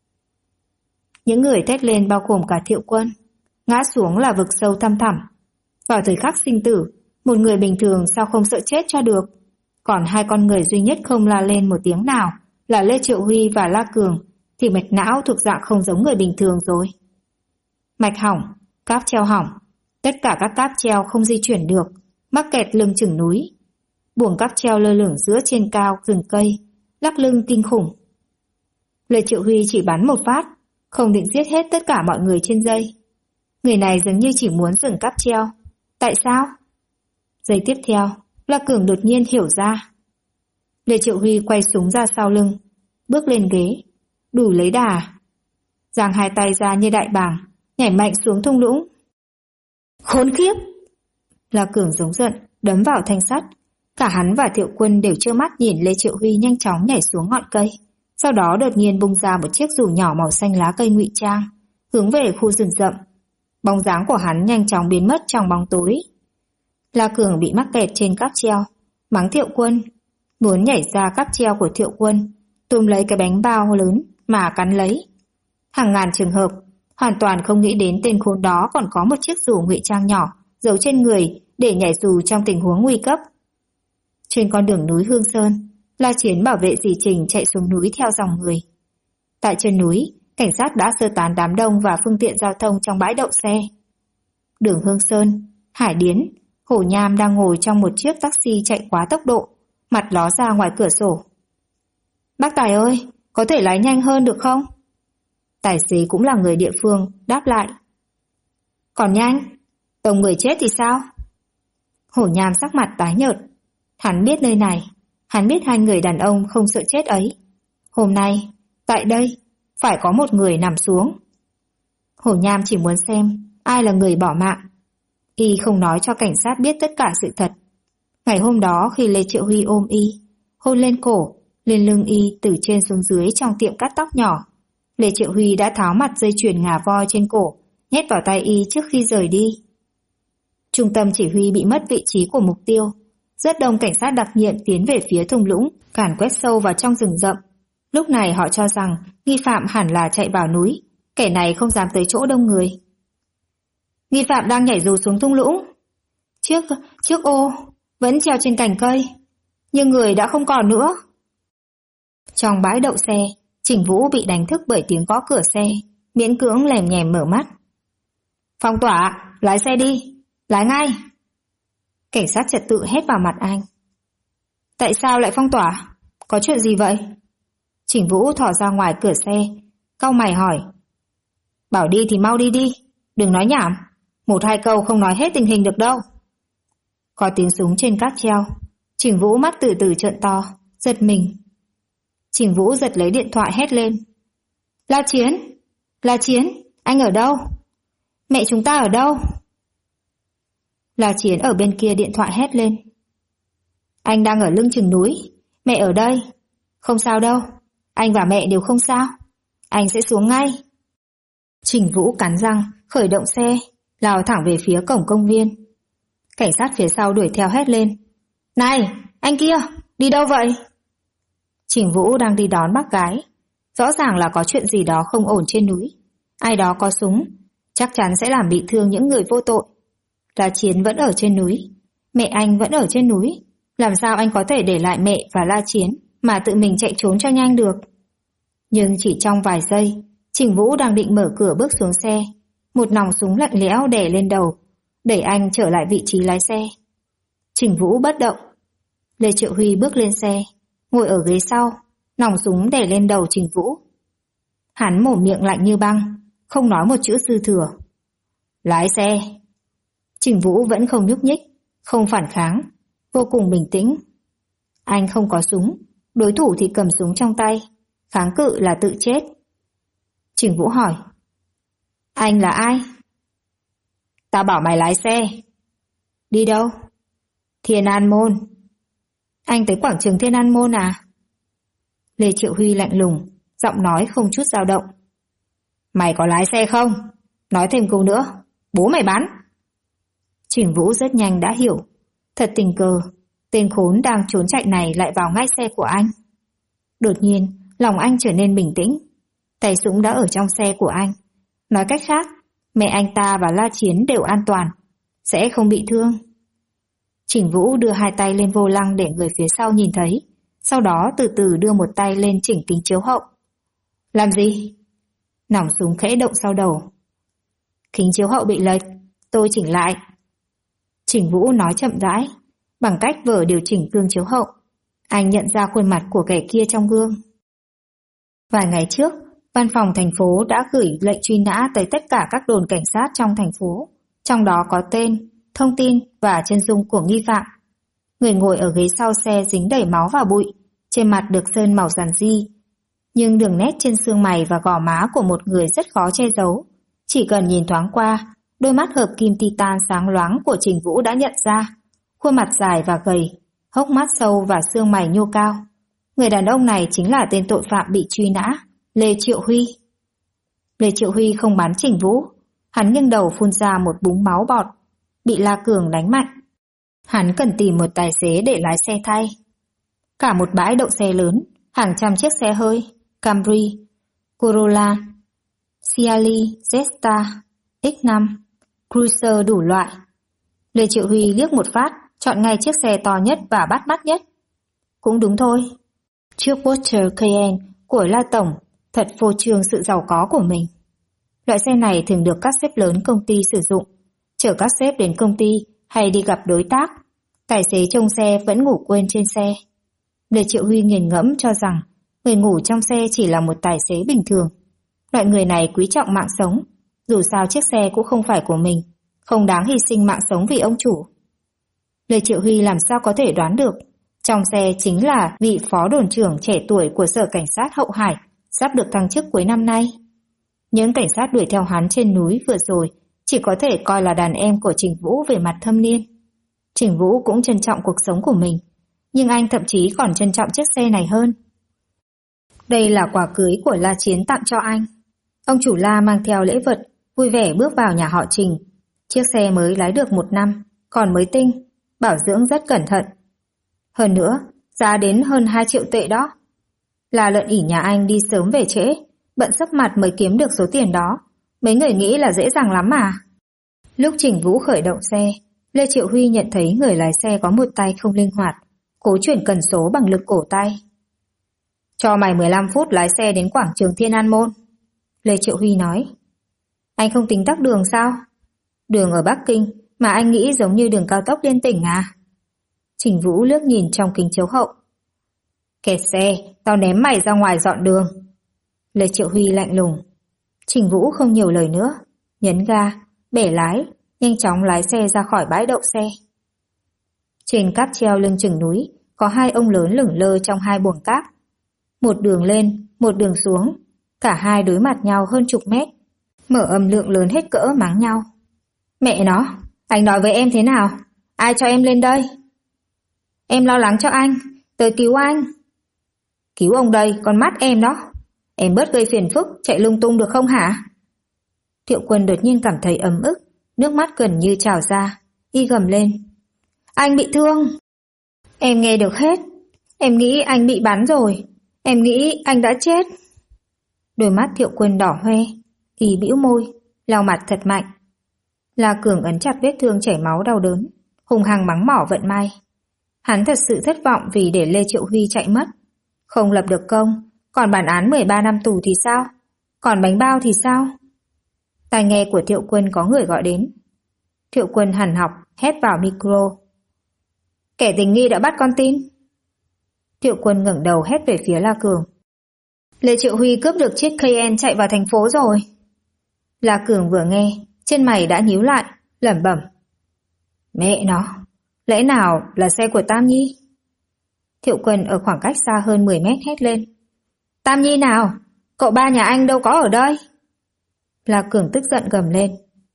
Những người thét lên bao gồm cả Thiệu Quân, ngã xuống là vực sâu thăm thẳm. Vào thời khắc sinh tử, một người bình thường sao không sợ chết cho được? Còn hai con người duy nhất không la lên một tiếng nào là Lê Triệu Huy và La Cường, thì mạch não thuộc dạng không giống người bình thường rồi. Mạch hỏng, cáp treo hỏng, tất cả các cáp treo không di chuyển được, mắc kẹt lưng chừng núi. Buồng cáp treo lơ lửng giữa trên cao rừng cây, lắc lưng kinh khủng. Lê Triệu Huy chỉ bắn một phát, không định giết hết tất cả mọi người trên dây. Người này dường như chỉ muốn dừng cáp treo. Tại sao? Giây tiếp theo, La Cường đột nhiên hiểu ra. Lê Triệu Huy quay súng ra sau lưng, bước lên ghế, đủ lấy đà. Giang hai tay ra như đại bàng, nhảy mạnh xuống thung lũng. Khốn khiếp! La Cường giống giận, đấm vào thanh sắt. Cả hắn và Thiệu Quân đều trơ mắt nhìn Lê Triệu Huy nhanh chóng nhảy xuống ngọn cây. Sau đó đột nhiên bung ra một chiếc dù nhỏ màu xanh lá cây ngụy trang, hướng về khu rừng rậm. Bóng dáng của hắn nhanh chóng biến mất trong bóng tối. La Cường bị mắc kẹt trên cáp treo, mắng Thiệu Quân, muốn nhảy ra cáp treo của Thiệu Quân, túm lấy cái bánh bao lớn mà cắn lấy. Hàng ngàn trường hợp, hoàn toàn không nghĩ đến tên khốn đó còn có một chiếc dù ngụy trang nhỏ giấu trên người để nhảy dù trong tình huống nguy cấp. Trên con đường núi Hương Sơn, La Chiến bảo vệ dì Trình chạy xuống núi theo dòng người. Tại chân núi, Cảnh sát đã sơ tán đám đông và phương tiện giao thông trong bãi đậu xe. Đường Hương Sơn, Hải Điến, Hổ Nham đang ngồi trong một chiếc taxi chạy quá tốc độ, mặt ló ra ngoài cửa sổ. Bác Tài ơi, có thể lái nhanh hơn được không? Tài xế cũng là người địa phương, đáp lại. Còn nhanh, tổng người chết thì sao? Hổ Nham sắc mặt tái nhợt. Hắn biết nơi này, hắn biết hai người đàn ông không sợ chết ấy. Hôm nay, tại đây, phải có một người nằm xuống. Hổ Nham chỉ muốn xem ai là người bỏ mạng. Y không nói cho cảnh sát biết tất cả sự thật. Ngày hôm đó khi Lê Triệu Huy ôm Y, hôn lên cổ, lên lưng Y từ trên xuống dưới trong tiệm cắt tóc nhỏ, Lê Triệu Huy đã tháo mặt dây chuyền ngà voi trên cổ, nhét vào tay Y trước khi rời đi. Trung tâm chỉ huy bị mất vị trí của mục tiêu. Rất đông cảnh sát đặc nhiệm tiến về phía thung lũng, càn quét sâu vào trong rừng rậm. Lúc này họ cho rằng nghi phạm hẳn là chạy vào núi, kẻ này không dám tới chỗ đông người. Nghi phạm đang nhảy dù xuống thung lũng. Chiếc ô vẫn treo trên cành cây, nhưng người đã không còn nữa. Trong bãi đậu xe, Trình Vũ bị đánh thức bởi tiếng gõ cửa xe, miễn cưỡng lèm nhèm mở mắt. Phong tỏa, lái xe đi, lái ngay. Cảnh sát trật tự hét vào mặt anh. Tại sao lại phong tỏa? Có chuyện gì vậy? Trình Vũ thò ra ngoài cửa xe, cau mày hỏi. Bảo đi thì mau đi đi, đừng nói nhảm, một hai câu không nói hết tình hình được đâu. Có tiếng súng trên cáp treo. Trình Vũ mắt từ từ trợn to, giật mình. Trình Vũ giật lấy điện thoại hét lên. La Chiến, anh ở đâu? Mẹ chúng ta ở đâu? La Chiến ở bên kia điện thoại hét lên. Anh đang ở lưng chừng núi, mẹ ở đây. Không sao đâu, anh và mẹ đều không sao. Anh sẽ xuống ngay. Trình Vũ cắn răng, khởi động xe, lao thẳng về phía cổng công viên. Cảnh sát phía sau đuổi theo hét lên. Này, anh kia, đi đâu vậy? Trình Vũ đang đi đón bác gái. Rõ ràng là có chuyện gì đó không ổn trên núi. Ai đó có súng, chắc chắn sẽ làm bị thương những người vô tội. La Chiến vẫn ở trên núi, mẹ anh vẫn ở trên núi. Làm sao anh có thể để lại mẹ và La Chiến mà tự mình chạy trốn cho nhanh được? Nhưng chỉ trong vài giây, Trình Vũ đang định mở cửa bước xuống xe, một nòng súng lạnh lẽo đè lên đầu, đẩy anh trở lại vị trí lái xe. Trình Vũ bất động. Lê Triệu Huy bước lên xe, ngồi ở ghế sau, nòng súng đè lên đầu Trình Vũ. Hắn mồm miệng lạnh như băng, không nói một chữ dư thừa. Lái xe. Trình Vũ vẫn không nhúc nhích, không phản kháng, vô cùng bình tĩnh. Anh không có súng, đối thủ thì cầm súng trong tay, kháng cự là tự chết. Trình Vũ hỏi. Anh là ai? Tao bảo mày lái xe. Đi đâu? Thiên An Môn. Anh tới quảng trường Thiên An Môn à? Lê Triệu Huy lạnh lùng, giọng nói không chút dao động. Mày có lái xe không? Nói thêm câu nữa, bố mày bắn. Trình Vũ rất nhanh đã hiểu. Thật tình cờ, tên khốn đang trốn chạy này lại vào ngay xe của anh. Đột nhiên, lòng anh trở nên bình tĩnh. Tay súng đã ở trong xe của anh. Nói cách khác, mẹ anh ta và La Chiến đều an toàn, sẽ không bị thương. Trình Vũ đưa hai tay lên vô lăng để người phía sau nhìn thấy, sau đó từ từ đưa một tay lên chỉnh kính chiếu hậu. Làm gì? Nòng súng khẽ động sau đầu. Kính chiếu hậu bị lệch, tôi chỉnh lại. Trình Vũ nói chậm rãi, bằng cách vờ điều chỉnh gương chiếu hậu. Anh nhận ra khuôn mặt của kẻ kia trong gương. Vài ngày trước, Văn phòng thành phố đã gửi lệnh truy nã tới tất cả các đồn cảnh sát trong thành phố, trong đó có tên, thông tin và chân dung của nghi phạm. Người ngồi ở ghế sau xe dính đầy máu và bụi, trên mặt được sơn màu giản dị. Nhưng đường nét trên xương mày và gò má của một người rất khó che giấu. Chỉ cần nhìn thoáng qua, đôi mắt hợp kim titan sáng loáng của Trình Vũ đã nhận ra. Khuôn mặt dài và gầy, hốc mắt sâu và xương mày nhô cao. Người đàn ông này chính là tên tội phạm bị truy nã, Lê Triệu Huy. Lê Triệu Huy không bắn Trình Vũ. Hắn nghiêng đầu phun ra một búng máu bọt, bị La Cường đánh mạnh. Hắn cần tìm một tài xế để lái xe thay. Cả một bãi đậu xe lớn, hàng trăm chiếc xe hơi, Camry, Corolla, Ciali, Jetta, X5, Cruiser đủ loại. Lê Triệu Huy liếc một phát, chọn ngay chiếc xe to nhất và bắt mắt nhất. Cũng đúng thôi. Chiếc Porsche Cayenne của La Tổng thật phô trương sự giàu có của mình. Loại xe này thường được các sếp lớn công ty sử dụng, chở các sếp đến công ty hay đi gặp đối tác. Tài xế trông xe vẫn ngủ quên trên xe. Lê Triệu Huy nghiền ngẫm cho rằng người ngủ trong xe chỉ là một tài xế bình thường. Loại người này quý trọng mạng sống, dù sao chiếc xe cũng không phải của mình, không đáng hy sinh mạng sống vì ông chủ. Lê Triệu Huy làm sao có thể đoán được, trong xe chính là vị phó đồn trưởng trẻ tuổi của Sở Cảnh sát Hậu Hải, sắp được thăng chức cuối năm nay. Những cảnh sát đuổi theo hắn trên núi vừa rồi chỉ có thể coi là đàn em của Trình Vũ về mặt thâm niên. Trình Vũ cũng trân trọng cuộc sống của mình, nhưng anh thậm chí còn trân trọng chiếc xe này hơn. Đây là quà cưới của La Chiến tặng cho anh. Ông chủ La mang theo lễ vật, vui vẻ bước vào nhà họ Trình. Chiếc xe mới lái được 1 năm, còn mới tinh, bảo dưỡng rất cẩn thận. Hơn nữa, giá đến hơn 2 triệu tệ đó. La Lợn ỉ nhà anh đi sớm về trễ, bận sấp mặt mới kiếm được số tiền đó. Mấy người nghĩ là dễ dàng lắm mà. Lúc Trình Vũ khởi động xe, Lê Triệu Huy nhận thấy người lái xe có một tay không linh hoạt, cố chuyển cần số bằng lực cổ tay. Cho mày 15 phút lái xe đến quảng trường Thiên An Môn. Lê Triệu Huy nói. Anh không tính tắc đường sao? Đường ở Bắc Kinh mà anh nghĩ giống như đường cao tốc liên tỉnh à? Trình Vũ liếc nhìn trong kính chiếu hậu. Kẹt xe, tao ném mày ra ngoài dọn đường. Lê Triệu Huy lạnh lùng. Trình Vũ không nhiều lời nữa, nhấn ga, bẻ lái, nhanh chóng lái xe ra khỏi bãi đậu xe. Trên cáp treo lưng chừng núi, có 2 ông lớn lửng lơ trong 2 buồng cáp. Một đường lên, một đường xuống, cả hai đối mặt nhau hơn chục mét, mở âm lượng lớn hết cỡ mắng nhau. Mẹ nó, anh nói với em thế nào? Ai cho em lên đây? Em lo lắng cho anh, tới cứu anh. Cứu ông đây, con mắt em đó. Em bớt gây phiền phức, chạy lung tung được không hả? Thiệu Quân đột nhiên cảm thấy ấm ức, nước mắt gần như trào ra, y gầm lên. Anh bị thương. Em nghe được hết. Em nghĩ anh bị bắn rồi. Em nghĩ anh đã chết. Đôi mắt Thiệu Quân đỏ hoe, y bĩu môi, lau mặt thật mạnh. La Cường ấn chặt vết thương chảy máu đau đớn, hùng hăng mắng mỏ vận may. Hắn thật sự thất vọng vì để Lê Triệu Huy chạy mất. Không lập được công, còn bản án 13 năm tù thì sao? Còn bánh bao thì sao? Tai nghe của Thiệu Quân có người gọi đến. Thiệu Quân hằn học, hét vào micro. Kẻ tình nghi đã bắt con tin. Thiệu Quân ngẩng đầu hét về phía La Cường. Lê Triệu Huy cướp được chiếc Cayenne chạy vào thành phố rồi. La Cường vừa nghe, chân mày đã nhíu lại, lẩm bẩm. Mẹ nó, lẽ nào là xe của Tam Nhi? Thiệu Quân ở khoảng cách xa hơn 10 mét hét lên. Tam Nhi nào? Cậu ba nhà anh đâu có ở đây? La Cường tức giận gầm lên.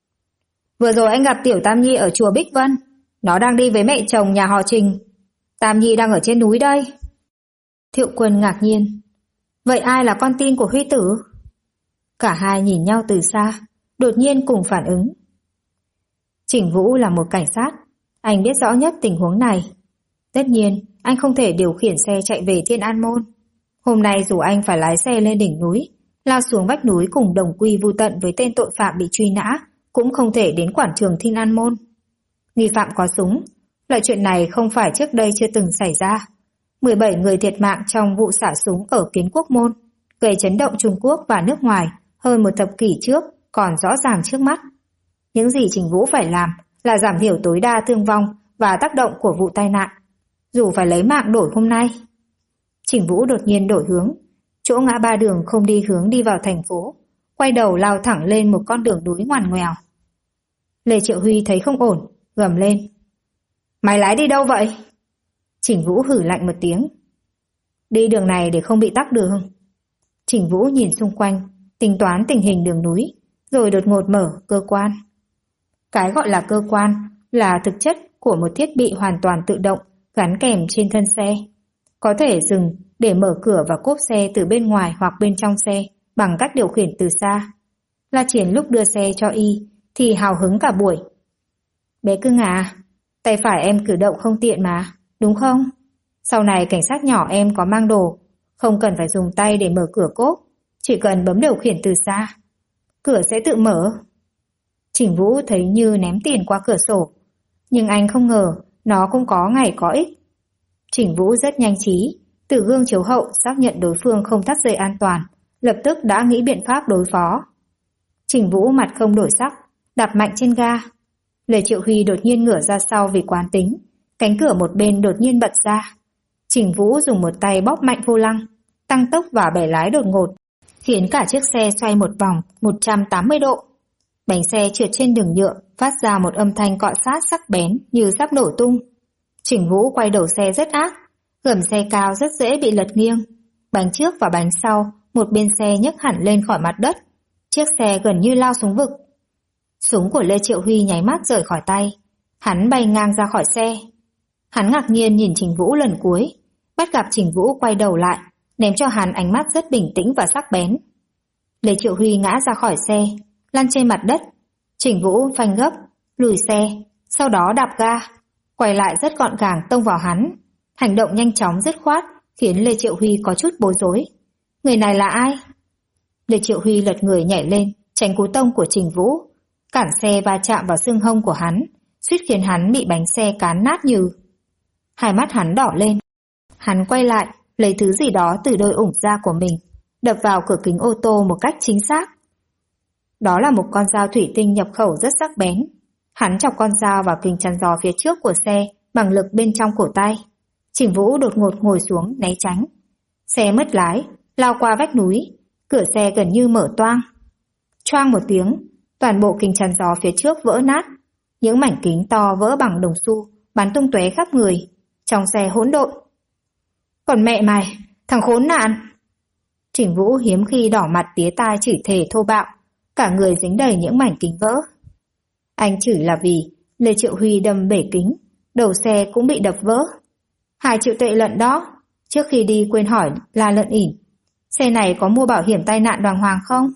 Vừa rồi anh gặp tiểu Tam Nhi ở chùa Bích Vân. Nó đang đi với mẹ chồng nhà họ Trình. Tam Nhi đang ở trên núi đây. Thiệu Quân ngạc nhiên. Vậy ai là con tin của Huy Tử? Cả hai nhìn nhau từ xa, đột nhiên cùng phản ứng. Trình Vũ là một cảnh sát, anh biết rõ nhất tình huống này. Tất nhiên, anh không thể điều khiển xe chạy về Thiên An Môn. Hôm nay dù anh phải lái xe lên đỉnh núi, lao xuống vách núi cùng đồng quy vu tận với tên tội phạm bị truy nã, cũng không thể đến quảng trường Thiên An Môn. Nghi phạm có súng, loại chuyện này không phải trước đây chưa từng xảy ra. 17 người thiệt mạng trong vụ xả súng ở Kiến Quốc Môn, gây chấn động Trung Quốc và nước ngoài hơn một thập kỷ trước còn rõ ràng trước mắt. Những gì Trình Vũ phải làm là giảm thiểu tối đa thương vong và tác động của vụ tai nạn, dù phải lấy mạng đổi hôm nay. Trình Vũ đột nhiên đổi hướng, chỗ ngã ba đường không đi hướng đi vào thành phố, quay đầu lao thẳng lên một con đường núi ngoằn ngoèo. Lê Triệu Huy thấy không ổn, gầm lên. Mày lái đi đâu vậy? Trình Vũ hử lạnh một tiếng. Đi đường này để không bị tắc đường. Trình Vũ nhìn xung quanh, tính toán tình hình đường núi, rồi đột ngột mở cơ quan. Cái gọi là cơ quan là thực chất của một thiết bị hoàn toàn tự động gắn kèm trên thân xe. Có thể dừng để mở cửa và cốp xe từ bên ngoài hoặc bên trong xe bằng cách điều khiển từ xa. La Triển lúc đưa xe cho y thì hào hứng cả buổi. Bé cưng à, tay phải em cử động không tiện mà, đúng không? Sau này cảnh sát nhỏ em có mang đồ, không cần phải dùng tay để mở cửa cốp, chỉ cần bấm điều khiển từ xa. Cửa sẽ tự mở. Trình Vũ thấy như ném tiền qua cửa sổ, nhưng anh không ngờ nó cũng có ngày có ích. Trình Vũ rất nhanh trí, từ gương chiếu hậu xác nhận đối phương không thắt dây an toàn, lập tức đã nghĩ biện pháp đối phó. Trình Vũ mặt không đổi sắc, đạp mạnh trên ga. Lê Triệu Huy đột nhiên ngửa ra sau vì quán tính, cánh cửa một bên đột nhiên bật ra. Trình Vũ dùng một tay bóp mạnh vô lăng, tăng tốc và bẻ lái đột ngột, khiến cả chiếc xe xoay một vòng 180 độ. Bánh xe trượt trên đường nhựa, phát ra một âm thanh cọ sát sắc bén như sắp nổ tung. Trình Vũ quay đầu xe rất ác, gầm xe cao rất dễ bị lật nghiêng. Bánh trước và bánh sau, một bên xe nhấc hẳn lên khỏi mặt đất. Chiếc xe gần như lao xuống vực. Súng của Lê Triệu Huy nháy mắt rời khỏi tay. Hắn bay ngang ra khỏi xe. Hắn ngạc nhiên nhìn Trình Vũ lần cuối, bắt gặp Trình Vũ quay đầu lại, ném cho hắn ánh mắt rất bình tĩnh và sắc bén. Lê Triệu Huy ngã ra khỏi xe, lăn trên mặt đất. Trình Vũ phanh gấp, lùi xe, sau đó đạp ga, quay lại rất gọn gàng tông vào hắn. Hành động nhanh chóng dứt khoát, khiến Lê Triệu Huy có chút bối rối. Người này là ai? Lê Triệu Huy lật người nhảy lên, tránh cú tông của Trình Vũ, cản xe va chạm vào xương hông của hắn, suýt khiến hắn bị bánh xe cán nát nhừ. Hai mắt hắn đỏ lên. Hắn quay lại, lấy thứ gì đó từ đôi ủng da của mình, đập vào cửa kính ô tô một cách chính xác. Đó là một con dao thủy tinh nhập khẩu rất sắc bén. Hắn chọc con dao vào kính chắn gió phía trước của xe bằng lực bên trong cổ tay. Trình Vũ đột ngột ngồi xuống né tránh. Xe mất lái, lao qua vách núi, cửa xe gần như mở toang. Choang một tiếng, toàn bộ kính chắn gió phía trước vỡ nát. Những mảnh kính to vỡ bằng đồng xu, bắn tung tóe khắp người. Trong xe hỗn độn. Còn mẹ mày, thằng khốn nạn! Trình Vũ hiếm khi đỏ mặt tía tai chửi thề thô bạo, cả người dính đầy những mảnh kính vỡ. Anh chửi là vì Lê Triệu Huy đâm bể kính, đầu xe cũng bị đập vỡ. 2 triệu tệ lận đó. Trước khi đi quên hỏi La Lận ỉn, xe này có mua bảo hiểm tai nạn đàng hoàng không?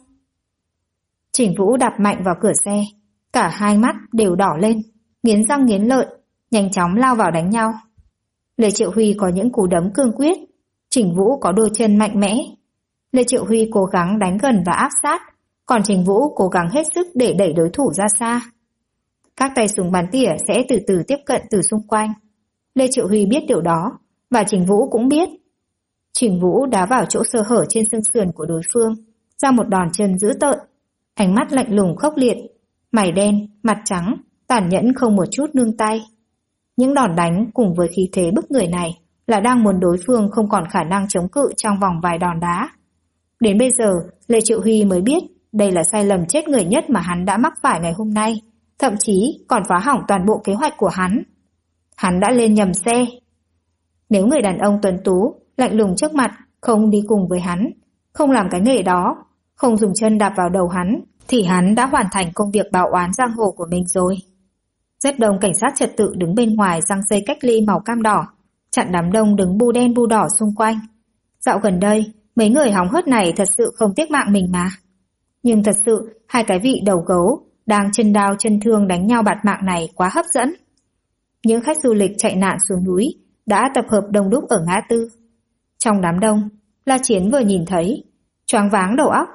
Trình Vũ đạp mạnh vào cửa xe, cả hai mắt đều đỏ lên, nghiến răng nghiến lợi, nhanh chóng lao vào đánh nhau. Lê Triệu Huy có những cú đấm cương quyết, Trình Vũ có đôi chân mạnh mẽ. Lê Triệu Huy cố gắng đánh gần và áp sát, còn Trình Vũ cố gắng hết sức để đẩy đối thủ ra xa. Các tay súng bắn tỉa sẽ từ từ tiếp cận từ xung quanh. Lê Triệu Huy biết điều đó, và Trình Vũ cũng biết. Trình Vũ đá vào chỗ sơ hở trên xương sườn của đối phương, ra một đòn chân dữ tợn, ánh mắt lạnh lùng khốc liệt, mày đen, mặt trắng, tàn nhẫn không một chút nương tay. Những đòn đánh cùng với khí thế bức người này là đang muốn đối phương không còn khả năng chống cự trong vòng vài đòn đá. Đến bây giờ, Lê Triệu Huy mới biết đây là sai lầm chết người nhất mà hắn đã mắc phải ngày hôm nay, thậm chí còn phá hỏng toàn bộ kế hoạch của hắn. Hắn đã lên nhầm xe. Nếu người đàn ông tuấn tú, lạnh lùng trước mặt, không đi cùng với hắn, không làm cái nghề đó, không dùng chân đạp vào đầu hắn, thì hắn đã hoàn thành công việc báo oán giang hồ của mình rồi. Rất đông cảnh sát trật tự đứng bên ngoài giăng dây cách ly màu cam đỏ, chặn đám đông đứng bu đen bu đỏ xung quanh. Dạo gần đây, mấy người hóng hớt này thật sự không tiếc mạng mình mà. Nhưng thật sự, hai cái vị đầu gấu đang chân đao chân thương đánh nhau bạt mạng này quá hấp dẫn. Những khách du lịch chạy nạn xuống núi đã tập hợp đông đúc ở ngã tư. Trong đám đông, La Chiến vừa nhìn thấy, choáng váng đầu óc.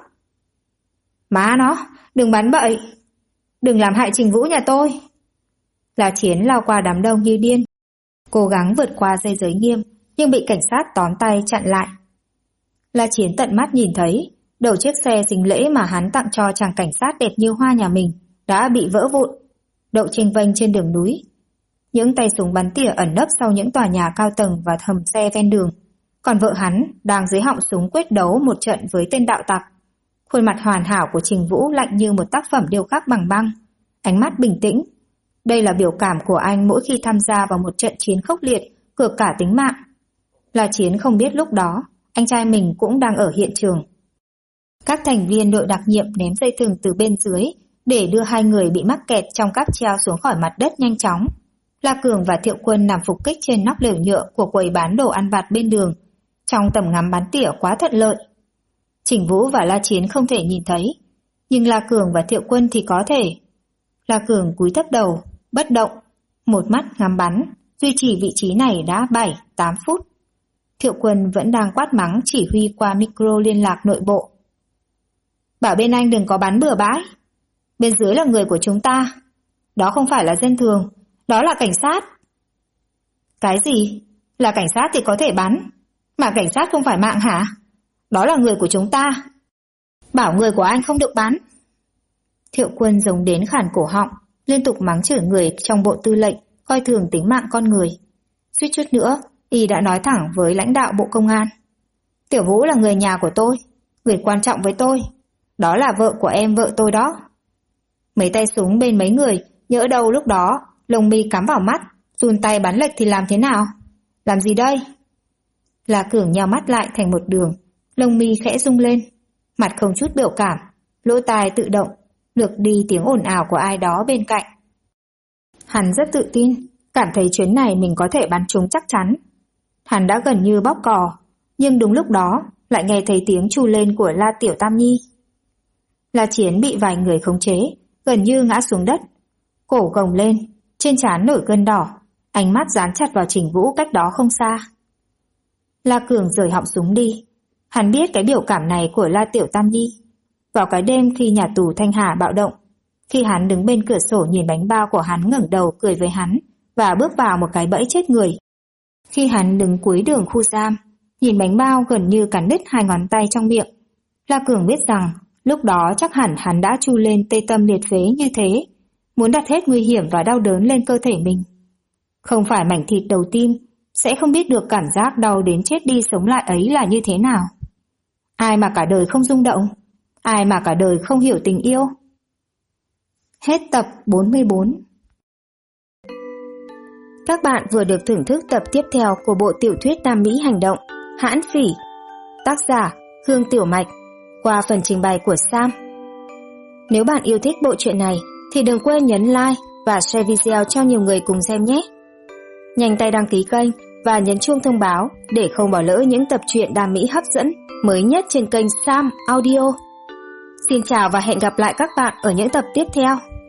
Má nó, đừng bắn bậy, đừng làm hại Trình Vũ nhà tôi. La Chiến lao qua đám đông như điên, cố gắng vượt qua dây giới nghiêm, nhưng bị cảnh sát tóm tay chặn lại. La Chiến tận mắt nhìn thấy, đầu chiếc xe dính lễ mà hắn tặng cho chàng cảnh sát đẹp như hoa nhà mình đã bị vỡ vụn, đậu chênh vênh trên đường núi. Những tay súng bắn tỉa ẩn nấp sau những tòa nhà cao tầng và hầm xe ven đường, còn vợ hắn đang dưới họng súng quyết đấu một trận với tên đạo tặc. Khuôn mặt hoàn hảo của Trình Vũ lạnh như một tác phẩm điêu khắc bằng băng, ánh mắt bình tĩnh. Đây là biểu cảm của anh mỗi khi tham gia vào một trận chiến khốc liệt, cược cả tính mạng. La Chiến không biết lúc đó, anh trai mình cũng đang ở hiện trường. Các thành viên đội đặc nhiệm ném dây thừng từ bên dưới để đưa hai người bị mắc kẹt trong cáp treo xuống khỏi mặt đất nhanh chóng. La Cường và Thiệu Quân nằm phục kích trên nóc lều nhựa của quầy bán đồ ăn vặt bên đường, trong tầm ngắm bắn tỉa quá thuận lợi. Trình Vũ và La Chiến không thể nhìn thấy, nhưng La Cường và Thiệu Quân thì có thể. La Cường cúi thấp đầu, bất động, một mắt ngắm bắn, duy trì vị trí này đã 7-8 phút. Thiệu Quân vẫn đang quát mắng chỉ huy qua micro liên lạc nội bộ. Bảo bên anh đừng có bắn bừa bãi. Bên dưới là người của chúng ta. Đó không phải là dân thường, đó là cảnh sát. Cái gì? Là cảnh sát thì có thể bắn, mà cảnh sát không phải mạng hả? Đó là người của chúng ta, Bảo người của anh không được bắn. Thiệu Quân giống đến khản cổ họng, liên tục mắng chửi người trong bộ tư lệnh, coi thường tính mạng con người. Suýt chút nữa, y đã nói thẳng với lãnh đạo bộ công an. Tiểu Vũ là người nhà của tôi, người quan trọng với tôi. Đó là vợ của em vợ tôi đó. Mấy tay súng bên mấy người, nhỡ đâu lúc đó, lông mi cắm vào mắt, run tay bắn lệch thì làm thế nào? Làm gì đây? La Cường nheo mắt lại thành một đường, lông mi khẽ rung lên, mặt không chút biểu cảm, lỗ tai tự động, lược đi tiếng ồn ào của ai đó bên cạnh. Hắn rất tự tin, cảm thấy chuyến này mình có thể bắn trúng chắc chắn. Hắn đã gần như bóp cò, nhưng đúng lúc đó lại nghe thấy tiếng tru lên của La Tiểu Tam Nhi. La Chiến bị vài người khống chế, gần như ngã xuống đất, cổ gồng lên, trên trán nổi gân đỏ, ánh mắt dán chặt vào Trình Vũ cách đó không xa. La Cường rời họng súng đi, hắn biết cái biểu cảm này của La Tiểu Tam Nhi. Vào cái đêm khi nhà tù Thanh Hà bạo động, khi hắn đứng bên cửa sổ nhìn bánh bao của hắn ngẩng đầu cười với hắn và bước vào một cái bẫy chết người. Khi hắn đứng cuối đường khu giam, nhìn bánh bao gần như cắn đứt hai ngón tay trong miệng, La Cường biết rằng lúc đó chắc hẳn hắn đã tru lên tê tâm liệt phế như thế, muốn đặt hết nguy hiểm và đau đớn lên cơ thể mình. Không phải mảnh thịt đầu tim, sẽ không biết được cảm giác đau đến chết đi sống lại ấy là như thế nào. Ai mà cả đời không rung động? Ai mà cả đời không hiểu tình yêu? Hết tập 44. Các bạn vừa được thưởng thức tập tiếp theo của bộ tiểu thuyết Nam Mỹ hành động Hãn Phỉ, tác giả Hương Tiểu Mạch, qua phần trình bày của Sam. Nếu bạn yêu thích bộ truyện này thì đừng quên nhấn like và share video cho nhiều người cùng xem nhé. Nhanh tay đăng ký kênh và nhấn chuông thông báo để không bỏ lỡ những tập truyện Nam Mỹ hấp dẫn mới nhất trên kênh Sam Audio. Xin chào và hẹn gặp lại các bạn ở những tập tiếp theo.